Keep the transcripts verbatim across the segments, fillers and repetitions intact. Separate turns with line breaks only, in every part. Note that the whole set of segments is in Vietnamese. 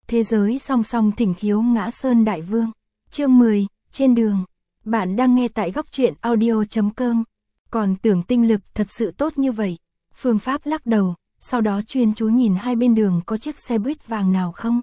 Thế giới song song thỉnh khiếu ngã sơn đại vương. Chương mười, trên đường. Bạn đang nghe tại góc truyện audio chấm com. Còn tưởng tinh lực thật sự tốt như vậy. Phương Pháp lắc đầu, sau đó chuyên chú nhìn hai bên đường có chiếc xe buýt vàng nào không.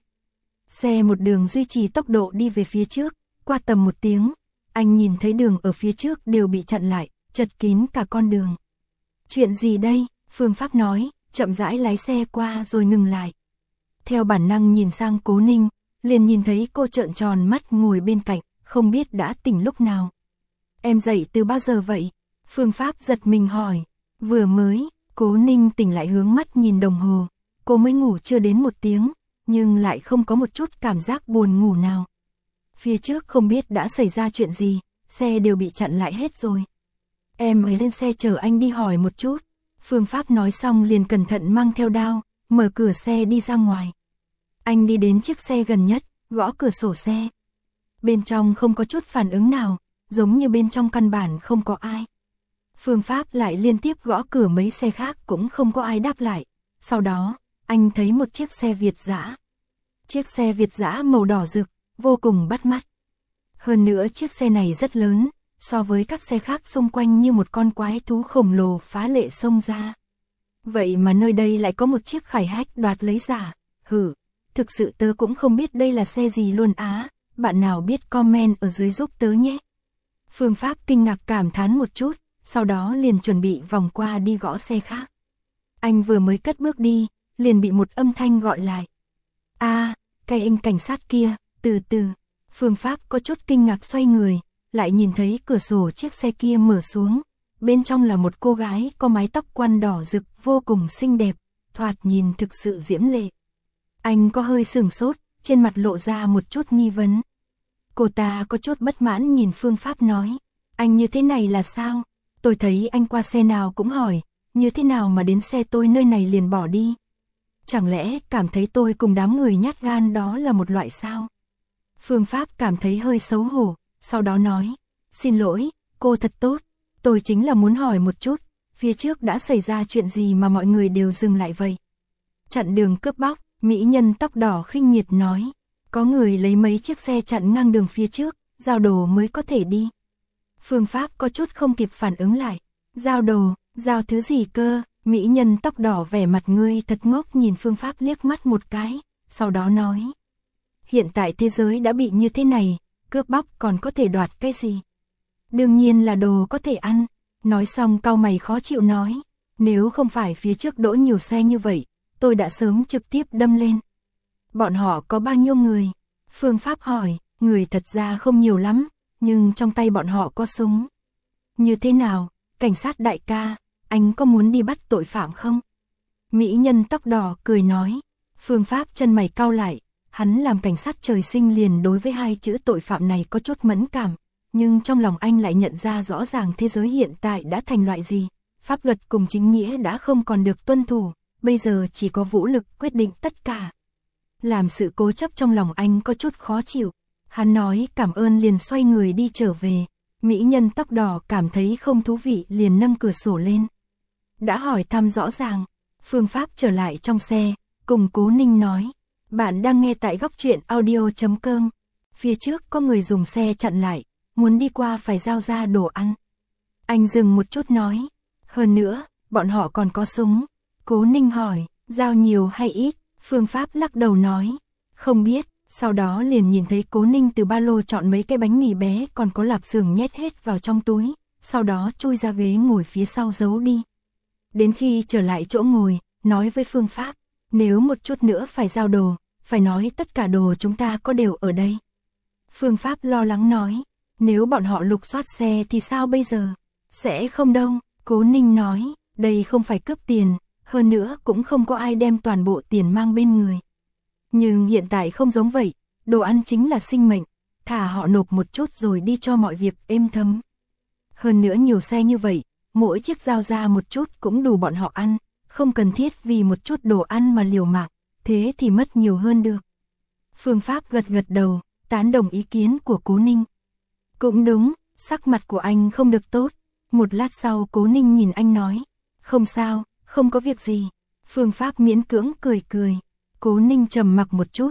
Xe một đường duy trì tốc độ đi về phía trước, qua tầm một tiếng, anh nhìn thấy đường ở phía trước đều bị chặn lại, chật kín cả con đường. Chuyện gì đây? Phương Pháp nói, chậm rãi lái xe qua rồi ngừng lại. Theo bản năng nhìn sang Cố Ninh, liền nhìn thấy cô trợn tròn mắt ngồi bên cạnh, không biết đã tỉnh lúc nào. Em dậy từ bao giờ vậy? Phương Pháp giật mình hỏi. Vừa mới. Cố Ninh tỉnh lại hướng mắt nhìn đồng hồ. Cô mới ngủ chưa đến một tiếng, nhưng lại không có một chút cảm giác buồn ngủ nào. Phía trước không biết đã xảy ra chuyện gì, xe đều bị chặn lại hết rồi. Em mới lên xe chở anh đi hỏi một chút. Phương Pháp nói xong liền cẩn thận mang theo đao, mở cửa xe đi ra ngoài. Anh đi đến chiếc xe gần nhất, gõ cửa sổ xe. Bên trong không có chút phản ứng nào, giống như bên trong căn bản không có ai. Phương Pháp lại liên tiếp gõ cửa mấy xe khác cũng không có ai đáp lại. Sau đó, anh thấy một chiếc xe Việt dã. Chiếc xe Việt dã màu đỏ rực, vô cùng bắt mắt. Hơn nữa chiếc xe này rất lớn, so với các xe khác xung quanh như một con quái thú khổng lồ phá lệ xông ra. Vậy mà nơi đây lại có một chiếc khải hách đoạt lấy giả. Hử, thực sự tớ cũng không biết đây là xe gì luôn á, bạn nào biết comment ở dưới giúp tớ nhé. Phương Pháp kinh ngạc cảm thán một chút, sau đó liền chuẩn bị vòng qua đi gõ xe khác. Anh vừa mới cất bước đi, liền bị một âm thanh gọi lại. A, à, cái anh cảnh sát kia, từ từ. Phương Pháp có chút kinh ngạc xoay người, lại nhìn thấy cửa sổ chiếc xe kia mở xuống. Bên trong là một cô gái có mái tóc quăn đỏ rực vô cùng xinh đẹp, thoạt nhìn thực sự diễm lệ. Anh có hơi sửng sốt, trên mặt lộ ra một chút nghi vấn. Cô ta có chút bất mãn nhìn Phương Pháp nói, anh như thế này là sao? Tôi thấy anh qua xe nào cũng hỏi, như thế nào mà đến xe tôi nơi này liền bỏ đi? Chẳng lẽ cảm thấy tôi cùng đám người nhát gan đó là một loại sao? Phương Pháp cảm thấy hơi xấu hổ, sau đó nói, xin lỗi, cô thật tốt, tôi chính là muốn hỏi một chút, phía trước đã xảy ra chuyện gì mà mọi người đều dừng lại vậy? Chặn đường cướp bóc, mỹ nhân tóc đỏ khinh miệt nói, có người lấy mấy chiếc xe chặn ngang đường phía trước, giao đồ mới có thể đi. Phương Pháp có chút không kịp phản ứng lại, giao đồ, giao thứ gì cơ? Mỹ nhân tóc đỏ vẻ mặt ngươi thật ngốc nhìn Phương Pháp liếc mắt một cái, sau đó nói. Hiện tại thế giới đã bị như thế này, cướp bóc còn có thể đoạt cái gì? Đương nhiên là đồ có thể ăn. Nói xong cau mày khó chịu nói, nếu không phải phía trước đỗ nhiều xe như vậy, tôi đã sớm trực tiếp đâm lên. Bọn họ có bao nhiêu người? Phương Pháp hỏi, người thật ra không nhiều lắm, nhưng trong tay bọn họ có súng. Như thế nào, cảnh sát đại ca, anh có muốn đi bắt tội phạm không? Mỹ nhân tóc đỏ cười nói. Phương Pháp chân mày cau lại, hắn làm cảnh sát trời sinh liền đối với hai chữ tội phạm này có chút mẫn cảm, nhưng trong lòng anh lại nhận ra rõ ràng thế giới hiện tại đã thành loại gì, pháp luật cùng chính nghĩa đã không còn được tuân thủ, bây giờ chỉ có vũ lực quyết định tất cả. Làm sự cố chấp trong lòng anh có chút khó chịu, hắn nói cảm ơn liền xoay người đi trở về. Mỹ nhân tóc đỏ cảm thấy không thú vị liền nâng cửa sổ lên. Đã hỏi thăm rõ ràng, Phương Pháp trở lại trong xe, cùng Cố Ninh nói, bạn đang nghe tại góc truyện audio chấm com. Phía trước có người dùng xe chặn lại, muốn đi qua phải giao ra đồ ăn. Anh dừng một chút nói, hơn nữa, bọn họ còn có súng. Cố Ninh hỏi, giao nhiều hay ít? Phương Pháp lắc đầu nói, không biết. Sau đó liền nhìn thấy Cố Ninh từ ba lô chọn mấy cái bánh mì bé còn có lạp xưởng nhét hết vào trong túi, sau đó chui ra ghế ngồi phía sau giấu đi. Đến khi trở lại chỗ ngồi, nói với Phương Pháp, nếu một chút nữa phải giao đồ, phải nói tất cả đồ chúng ta có đều ở đây. Phương Pháp lo lắng nói, nếu bọn họ lục soát xe thì sao bây giờ? Sẽ không đâu, Cố Ninh nói, đây không phải cướp tiền, hơn nữa cũng không có ai đem toàn bộ tiền mang bên người. Nhưng hiện tại không giống vậy, đồ ăn chính là sinh mệnh, thả họ nộp một chút rồi đi cho mọi việc êm thấm. Hơn nữa nhiều xe như vậy, mỗi chiếc giao ra một chút cũng đủ bọn họ ăn, không cần thiết vì một chút đồ ăn mà liều mạng, thế thì mất nhiều hơn được. Phương Pháp gật gật đầu, tán đồng ý kiến của Cố Ninh. Cũng đúng, sắc mặt của anh không được tốt. Một lát sau Cố Ninh nhìn anh nói, không sao, không có việc gì. Phương Pháp miễn cưỡng cười cười. Cố Ninh trầm mặc một chút,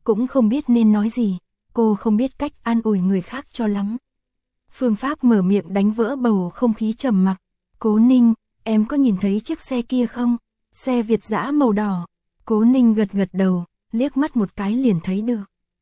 cũng không biết nên nói gì, cô không biết cách an ủi người khác cho lắm. Phương Pháp mở miệng đánh vỡ bầu không khí trầm mặc. Cố Ninh, em có nhìn thấy chiếc xe kia không? Xe Việt dã màu đỏ. Cố Ninh gật gật đầu, liếc mắt một cái liền thấy được.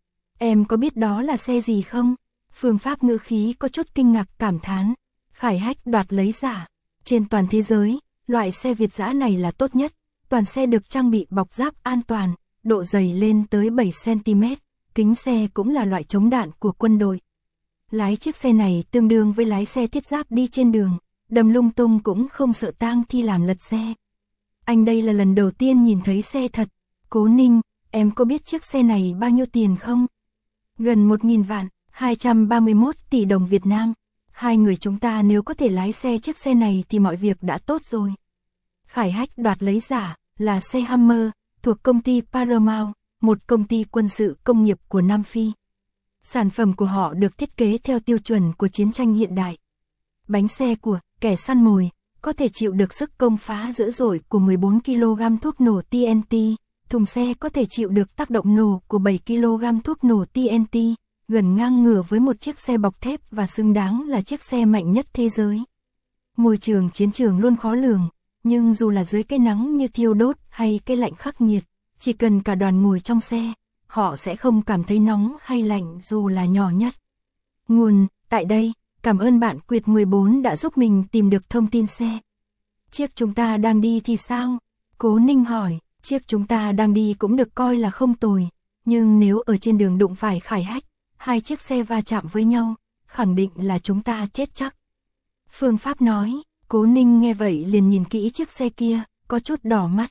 Em có biết đó là xe gì không? Phương Pháp ngữ khí có chút kinh ngạc cảm thán. Khải Hách đoạt lấy giả. Trên toàn thế giới, loại xe Việt dã này là tốt nhất. Toàn xe được trang bị bọc giáp an toàn, độ dày lên tới bảy xăng ti mét. Kính xe cũng là loại chống đạn của quân đội. Lái chiếc xe này tương đương với lái xe thiết giáp đi trên đường, đâm lung tung cũng không sợ tang thi làm lật xe. Anh đây là lần đầu tiên nhìn thấy xe thật. Cố Ninh, em có biết chiếc xe này bao nhiêu tiền không? Gần một nghìn vạn, hai trăm ba mươi mốt tỷ đồng Việt Nam. Hai người chúng ta nếu có thể lái xe chiếc xe này thì mọi việc đã tốt rồi. Khải Hách đoạt lấy giả, là xe Hummer, thuộc công ty Paramount, một công ty quân sự công nghiệp của Nam Phi. Sản phẩm của họ được thiết kế theo tiêu chuẩn của chiến tranh hiện đại. Bánh xe của kẻ săn mồi có thể chịu được sức công phá dữ dội của mười bốn ki lô gam thuốc nổ T N T, thùng xe có thể chịu được tác động nổ của bảy ki lô gam thuốc nổ T N T, gần ngang ngửa với một chiếc xe bọc thép và xứng đáng là chiếc xe mạnh nhất thế giới. Môi trường chiến trường luôn khó lường, nhưng dù là dưới cái nắng như thiêu đốt hay cái lạnh khắc nghiệt, chỉ cần cả đoàn ngồi trong xe, họ sẽ không cảm thấy nóng hay lạnh dù là nhỏ nhất. Nguồn, tại đây, cảm ơn bạn Quyệt mười bốn đã giúp mình tìm được thông tin xe. Chiếc chúng ta đang đi thì sao? Cố Ninh hỏi, chiếc chúng ta đang đi cũng được coi là không tồi, nhưng nếu ở trên đường đụng phải Khải Hách, hai chiếc xe va chạm với nhau, khẳng định là chúng ta chết chắc. Phương Pháp nói, Cố Ninh nghe vậy liền nhìn kỹ chiếc xe kia, có chút đỏ mắt.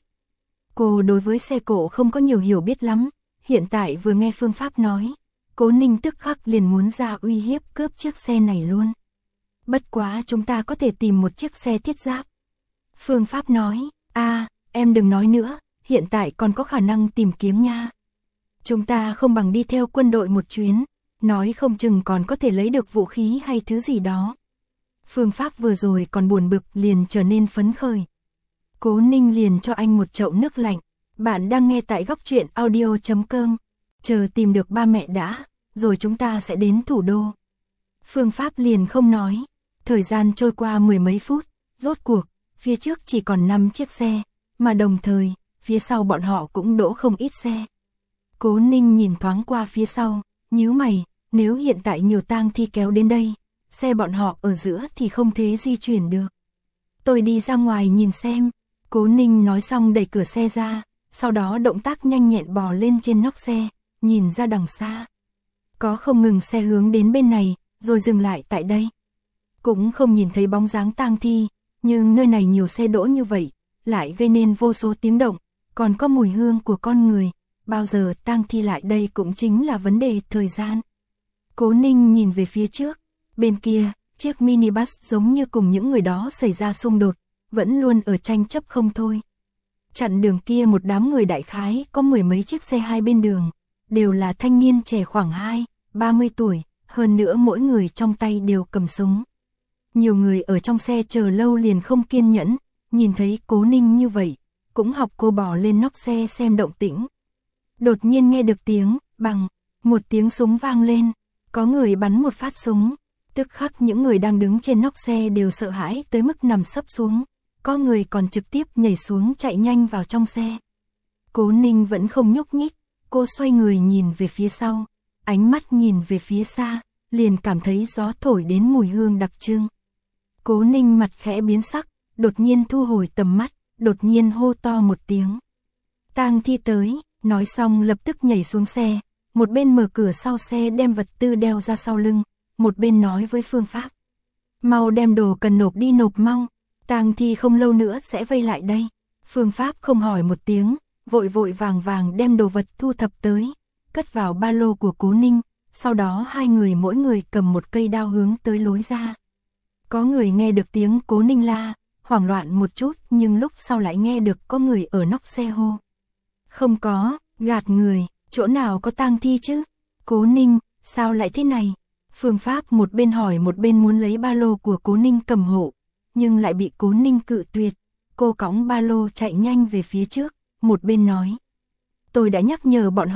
Cô đối với xe cộ không có nhiều hiểu biết lắm, hiện tại vừa nghe Phương Pháp nói, Cố Ninh tức khắc liền muốn ra uy hiếp cướp chiếc xe này luôn. Bất quá chúng ta có thể tìm một chiếc xe thiết giáp. Phương Pháp nói, à, em đừng nói nữa, hiện tại còn có khả năng tìm kiếm nha. Chúng ta không bằng đi theo quân đội một chuyến, nói không chừng còn có thể lấy được vũ khí hay thứ gì đó. Phương Pháp vừa rồi còn buồn bực liền trở nên phấn khởi. Cố Ninh liền cho anh một chậu nước lạnh. Bạn đang nghe tại góc truyện audio chấm com. Chờ tìm được ba mẹ đã, rồi chúng ta sẽ đến thủ đô. Phương Pháp liền không nói. Thời gian trôi qua mười mấy phút, rốt cuộc, phía trước chỉ còn năm chiếc xe, mà đồng thời, phía sau bọn họ cũng đỗ không ít xe. Cố Ninh nhìn thoáng qua phía sau, nhíu mày, nếu hiện tại nhiều tang thi kéo đến đây, xe bọn họ ở giữa thì không thể di chuyển được. Tôi đi ra ngoài nhìn xem. Cố Ninh nói xong đẩy cửa xe ra, sau đó động tác nhanh nhẹn bò lên trên nóc xe, nhìn ra đằng xa. Có không ngừng xe hướng đến bên này, rồi dừng lại tại đây. Cũng không nhìn thấy bóng dáng tang thi, nhưng nơi này nhiều xe đỗ như vậy, lại gây nên vô số tiếng động, còn có mùi hương của con người, bao giờ tang thi lại đây cũng chính là vấn đề thời gian. Cố Ninh nhìn về phía trước, bên kia, chiếc minibus giống như cùng những người đó xảy ra xung đột, vẫn luôn ở tranh chấp không thôi. Chặn đường kia một đám người đại khái có mười mấy chiếc xe hai bên đường, đều là thanh niên trẻ khoảng hai, ba mươi tuổi, hơn nữa mỗi người trong tay đều cầm súng. Nhiều người ở trong xe chờ lâu liền không kiên nhẫn, nhìn thấy Cố Ninh như vậy, cũng học cô bò lên nóc xe xem động tĩnh. Đột nhiên nghe được tiếng, bằng, một tiếng súng vang lên, có người bắn một phát súng, tức khắc những người đang đứng trên nóc xe đều sợ hãi tới mức nằm sấp xuống, có người còn trực tiếp nhảy xuống chạy nhanh vào trong xe. Cố Ninh vẫn không nhúc nhích, cô xoay người nhìn về phía sau, ánh mắt nhìn về phía xa, liền cảm thấy gió thổi đến mùi hương đặc trưng. Cố Ninh mặt khẽ biến sắc, đột nhiên thu hồi tầm mắt, đột nhiên hô to một tiếng. Tang thi tới, nói xong lập tức nhảy xuống xe, một bên mở cửa sau xe đem vật tư đeo ra sau lưng, một bên nói với Phương Pháp. Mau đem đồ cần nộp đi nộp mau, tang thi không lâu nữa sẽ vây lại đây. Phương Pháp không hỏi một tiếng, vội vội vàng vàng đem đồ vật thu thập tới, cất vào ba lô của Cố Ninh, sau đó hai người mỗi người cầm một cây đao hướng tới lối ra. Có người nghe được tiếng Cố Ninh la, hoảng loạn một chút nhưng lúc sau lại nghe được có người ở nóc xe hô. Không có, gạt người, chỗ nào có tang thi chứ? Cố Ninh, sao lại thế này? Phương Pháp một bên hỏi một bên muốn lấy ba lô của Cố Ninh cầm hộ, nhưng lại bị Cố Ninh cự tuyệt. Cô cõng ba lô chạy nhanh về phía trước, một bên nói. Tôi đã nhắc nhở bọn họ,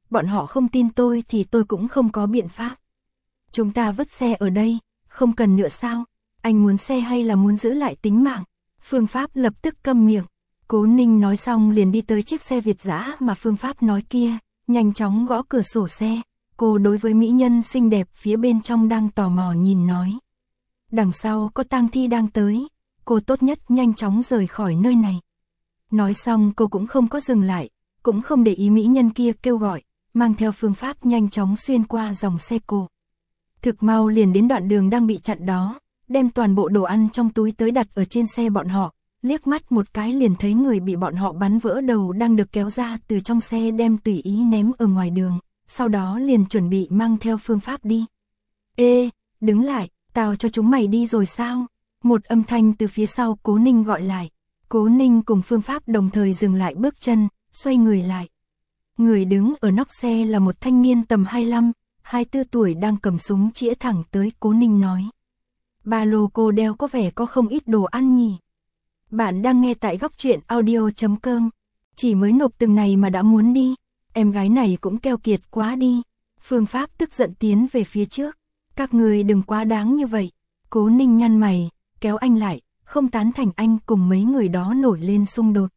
bọn họ không tin tôi thì tôi cũng không có biện pháp. Chúng ta vứt xe ở đây, không cần nữa sao? Anh muốn xe hay là muốn giữ lại tính mạng? Phương Pháp lập tức câm miệng. Cố Ninh nói xong liền đi tới chiếc xe Việt dã mà Phương Pháp nói kia, nhanh chóng gõ cửa sổ xe. Cô đối với mỹ nhân xinh đẹp phía bên trong đang tò mò nhìn nói. Đằng sau có tang thi đang tới, cô tốt nhất nhanh chóng rời khỏi nơi này. Nói xong cô cũng không có dừng lại, cũng không để ý mỹ nhân kia kêu gọi, mang theo Phương Pháp nhanh chóng xuyên qua dòng xe cộ. Thực mau liền đến đoạn đường đang bị chặn đó, đem toàn bộ đồ ăn trong túi tới đặt ở trên xe bọn họ, liếc mắt một cái liền thấy người bị bọn họ bắn vỡ đầu đang được kéo ra từ trong xe đem tùy ý ném ở ngoài đường, sau đó liền chuẩn bị mang theo Phương Pháp đi. Ê, đứng lại, tao cho chúng mày đi rồi sao? Một âm thanh từ phía sau Cố Ninh gọi lại. Cố Ninh cùng Phương Pháp đồng thời dừng lại bước chân, xoay người lại. Người đứng ở nóc xe là một thanh niên tầm hai mươi lăm, hai mươi tư tuổi đang cầm súng chĩa thẳng tới Cố Ninh nói. Ba lô cô đeo có vẻ có không ít đồ ăn nhỉ? Bạn đang nghe tại góc truyện audio chấm com. Chỉ mới nộp từng này mà đã muốn đi. Em gái này cũng keo kiệt quá đi. Phương Pháp tức giận tiến về phía trước. Các người đừng quá đáng như vậy. Cố Ninh nhăn mày, kéo anh lại, không tán thành anh cùng mấy người đó nổi lên xung đột.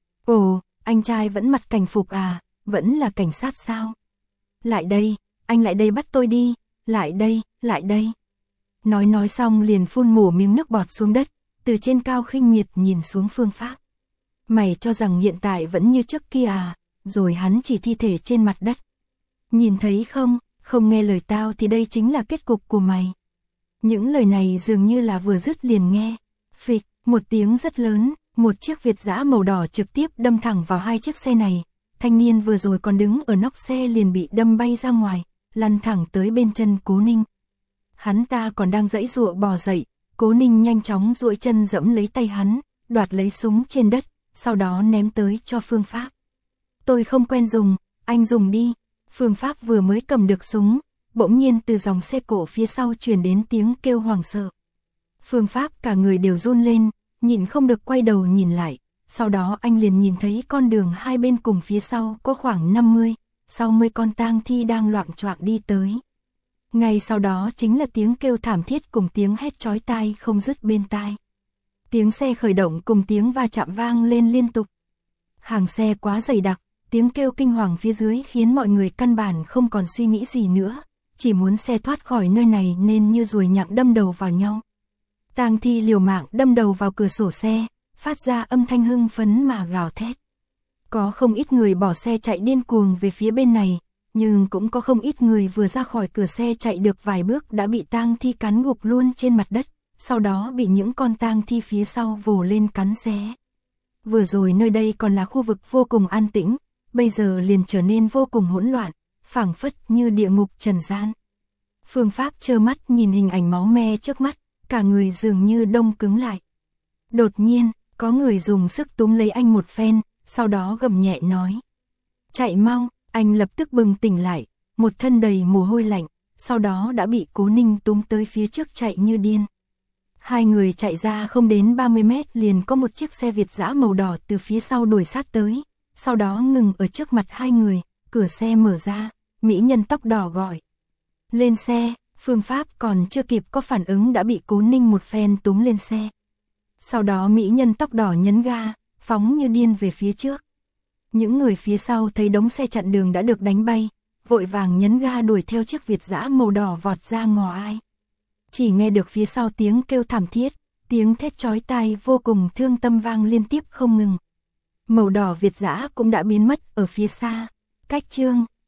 Ồ, anh trai vẫn mặc cảnh phục à, vẫn là cảnh sát sao? Lại đây, anh lại đây bắt tôi đi, lại đây, lại đây. Nói nói xong liền phun mổ miếng nước bọt xuống đất, từ trên cao khinh miệt nhìn xuống Phương Pháp. Mày cho rằng hiện tại vẫn như trước kia à, rồi hắn chỉ thi thể trên mặt đất. Nhìn thấy không, không nghe lời tao thì đây chính là kết cục của mày. Những lời này dường như là vừa dứt liền nghe. Phịch, một tiếng rất lớn, một chiếc Việt dã màu đỏ trực tiếp đâm thẳng vào hai chiếc xe này. Thanh niên vừa rồi còn đứng ở nóc xe liền bị đâm bay ra ngoài, lăn thẳng tới bên chân Cố Ninh. Hắn ta còn đang giãy giụa bò dậy, Cố Ninh nhanh chóng duỗi chân giẫm lấy tay hắn, đoạt lấy súng trên đất, sau đó ném tới cho Phương Pháp. Tôi không quen dùng, anh dùng đi. Phương Pháp vừa mới cầm được súng, bỗng nhiên từ dòng xe cổ phía sau truyền đến tiếng kêu hoảng sợ. Phương Pháp cả người đều run lên, nhìn không được quay đầu nhìn lại, sau đó anh liền nhìn thấy con đường hai bên cùng phía sau có khoảng năm mươi, sáu mươi con tang thi đang loạng choạng đi tới. Ngay sau đó chính là tiếng kêu thảm thiết cùng tiếng hét chói tai không dứt bên tai. Tiếng xe khởi động cùng tiếng va chạm vang lên liên tục. Hàng xe quá dày đặc, tiếng kêu kinh hoàng phía dưới khiến mọi người căn bản không còn suy nghĩ gì nữa, chỉ muốn xe thoát khỏi nơi này nên như ruồi nhặng đâm đầu vào nhau. Tang thi liều mạng đâm đầu vào cửa sổ xe, phát ra âm thanh hưng phấn mà gào thét. Có không ít người bỏ xe chạy điên cuồng về phía bên này, nhưng cũng có không ít người vừa ra khỏi cửa xe chạy được vài bước đã bị tang thi cắn gục luôn trên mặt đất, sau đó bị những con tang thi phía sau vồ lên cắn xé. Vừa rồi nơi đây còn là khu vực vô cùng an tĩnh, bây giờ liền trở nên vô cùng hỗn loạn, phảng phất như địa ngục trần gian. Phương Pháp trơ mắt nhìn hình ảnh máu me trước mắt, cả người dường như đông cứng lại. Đột nhiên, có người dùng sức túm lấy anh một phen, sau đó gầm nhẹ nói. Chạy mau, anh lập tức bừng tỉnh lại, một thân đầy mồ hôi lạnh, sau đó đã bị Cố Ninh túm tới phía trước chạy như điên. Hai người chạy ra không đến ba mươi mét liền có một chiếc xe Việt dã màu đỏ từ phía sau đuổi sát tới, sau đó ngừng ở trước mặt hai người, cửa xe mở ra, mỹ nhân tóc đỏ gọi. Lên xe, Phương Pháp còn chưa kịp có phản ứng đã bị Cố Ninh một phen túm lên xe. Sau đó mỹ nhân tóc đỏ nhấn ga, phóng như điên về phía trước. Những người phía sau thấy đống xe chặn đường đã được đánh bay, vội vàng nhấn ga đuổi theo chiếc Việt dã màu đỏ vọt ra ngõ ai. Chỉ nghe được phía sau tiếng kêu thảm thiết, tiếng thét chói tai vô cùng thương tâm vang liên tiếp không ngừng. Màu đỏ Việt dã cũng đã biến mất ở phía xa. Cách chương